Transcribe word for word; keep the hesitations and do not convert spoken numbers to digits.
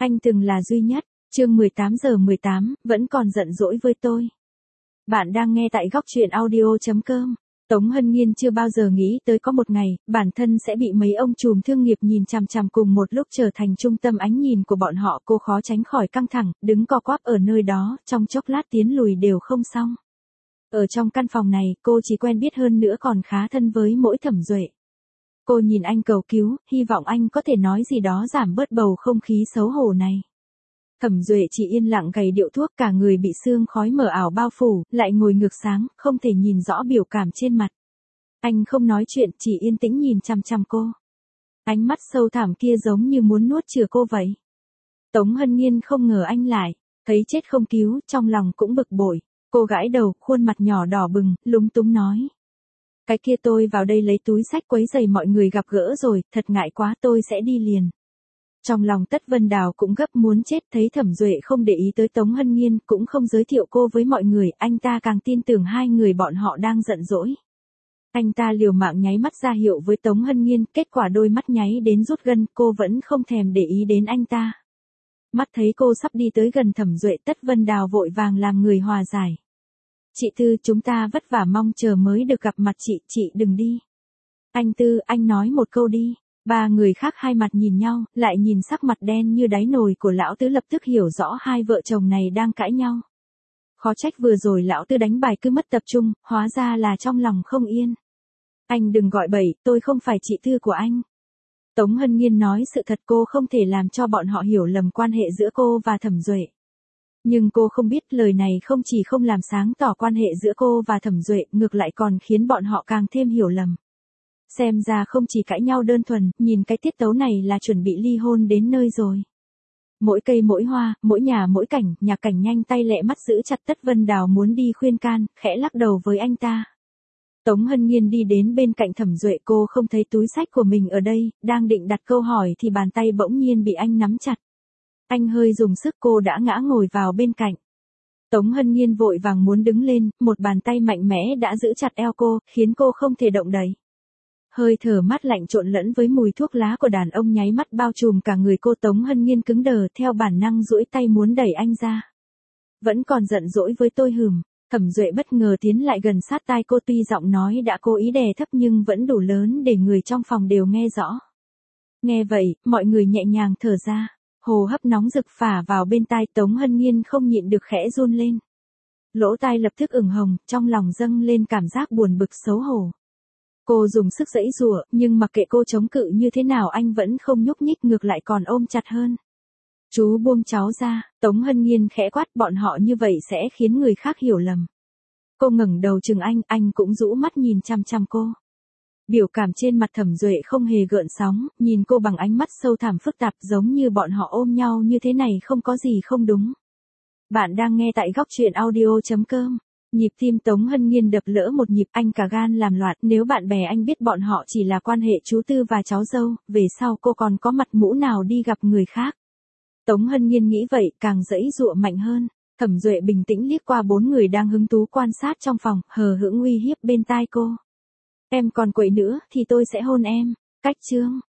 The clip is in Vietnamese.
Anh từng là duy nhất. Chương mười tám giờ mười tám, vẫn còn giận dỗi với tôi. Bạn đang nghe tại góc truyện audio chấm com. Tống Hân Nhiên chưa bao giờ nghĩ tới có một ngày, bản thân sẽ bị mấy ông trùm thương nghiệp nhìn chằm chằm cùng một lúc trở thành trung tâm ánh nhìn của bọn họ. Cô khó tránh khỏi căng thẳng, đứng co quắp ở nơi đó, trong chốc lát tiến lùi đều không xong. Ở trong căn phòng này, cô chỉ quen biết hơn nữa còn khá thân với mỗi Thẩm Duệ. Cô nhìn anh cầu cứu, hy vọng anh có thể nói gì đó giảm bớt bầu không khí xấu hổ này. Thẩm Duệ chỉ yên lặng gầy điệu thuốc, cả người bị sương khói mờ ảo bao phủ, lại ngồi ngược sáng, không thể nhìn rõ biểu cảm trên mặt. Anh không nói chuyện, chỉ yên tĩnh nhìn chằm chằm cô. Ánh mắt sâu thẳm kia giống như muốn nuốt chửng cô vậy. Tống Hân Nhiên không ngờ anh lại, thấy chết không cứu, trong lòng cũng bực bội. Cô gãi đầu, khuôn mặt nhỏ đỏ bừng, lúng túng nói. Cái kia tôi vào đây lấy túi xách quấy rầy mọi người gặp gỡ rồi, thật ngại quá, tôi sẽ đi liền. Trong lòng Tất Vân Đào cũng gấp muốn chết, thấy Thẩm Duệ không để ý tới Tống Hân Nhiên, cũng không giới thiệu cô với mọi người, anh ta càng tin tưởng hai người bọn họ đang giận dỗi. Anh ta liều mạng nháy mắt ra hiệu với Tống Hân Nhiên, kết quả đôi mắt nháy đến rút gân, cô vẫn không thèm để ý đến anh ta. Mắt thấy cô sắp đi tới gần Thẩm Duệ, Tất Vân Đào vội vàng làm người hòa giải. Chị Tư, chúng ta vất vả mong chờ mới được gặp mặt chị, chị đừng đi. Anh Tư, anh nói một câu đi. Ba người khác hai mặt nhìn nhau, lại nhìn sắc mặt đen như đáy nồi của lão Tứ, lập tức hiểu rõ hai vợ chồng này đang cãi nhau. Khó trách vừa rồi lão Tư đánh bài cứ mất tập trung, hóa ra là trong lòng không yên. Anh đừng gọi bậy, tôi không phải chị Tư của anh. Tống Hân Nhiên nói sự thật, cô không thể làm cho bọn họ hiểu lầm quan hệ giữa cô và Thẩm Duệ. Nhưng cô không biết lời này không chỉ không làm sáng tỏ quan hệ giữa cô và Thẩm Duệ, ngược lại còn khiến bọn họ càng thêm hiểu lầm. Xem ra không chỉ cãi nhau đơn thuần, nhìn cái tiết tấu này là chuẩn bị ly hôn đến nơi rồi. Mỗi cây mỗi hoa, mỗi nhà mỗi cảnh, Nhạc Cảnh nhanh tay lẹ mắt giữ chặt Tất Vân Đào muốn đi khuyên can, khẽ lắc đầu với anh ta. Tống Hân Nhiên đi đến bên cạnh Thẩm Duệ, cô không thấy túi xách của mình ở đây, đang định đặt câu hỏi thì bàn tay bỗng nhiên bị anh nắm chặt. Anh hơi dùng sức, cô đã ngã ngồi vào bên cạnh. Tống Hân Nhiên vội vàng muốn đứng lên, một bàn tay mạnh mẽ đã giữ chặt eo cô, khiến cô không thể động đậy. Hơi thở mát lạnh trộn lẫn với mùi thuốc lá của đàn ông nháy mắt bao trùm cả người cô. Tống Hân Nhiên cứng đờ, theo bản năng duỗi tay muốn đẩy anh ra. Vẫn còn giận dỗi với tôi hừm. Thẩm Duệ bất ngờ tiến lại gần sát tai cô, tuy giọng nói đã cố ý đè thấp nhưng vẫn đủ lớn để người trong phòng đều nghe rõ. Nghe vậy, mọi người nhẹ nhàng thở ra. Hồ hấp nóng rực phả vào bên tai, Tống Hân Nhiên không nhịn được khẽ run lên. Lỗ tai lập tức ửng hồng, trong lòng dâng lên cảm giác buồn bực xấu hổ. Cô dùng sức giãy giụa, nhưng mặc kệ cô chống cự như thế nào anh vẫn không nhúc nhích, ngược lại còn ôm chặt hơn. Chú buông cháu ra, Tống Hân Nhiên khẽ quát, bọn họ như vậy sẽ khiến người khác hiểu lầm. Cô ngẩng đầu chừng anh, anh cũng rũ mắt nhìn chăm chăm cô. Biểu cảm trên mặt Thẩm Duệ không hề gợn sóng, nhìn cô bằng ánh mắt sâu thẳm phức tạp, giống như bọn họ ôm nhau như thế này không có gì không đúng. Bạn đang nghe tại góc truyện audio chấm com. Nhịp tim Tống Hân Nhiên đập lỡ một nhịp, anh cả gan làm loạn, nếu bạn bè anh biết bọn họ chỉ là quan hệ chú Tư và cháu dâu, về sau cô còn có mặt mũi nào đi gặp người khác. Tống Hân Nhiên nghĩ vậy, càng giãy giụa mạnh hơn. Thẩm Duệ bình tĩnh liếc qua bốn người đang hứng thú quan sát trong phòng, hờ hững uy hiếp bên tai cô. Em còn quậy nữa, thì tôi sẽ hôn em. Cách chương.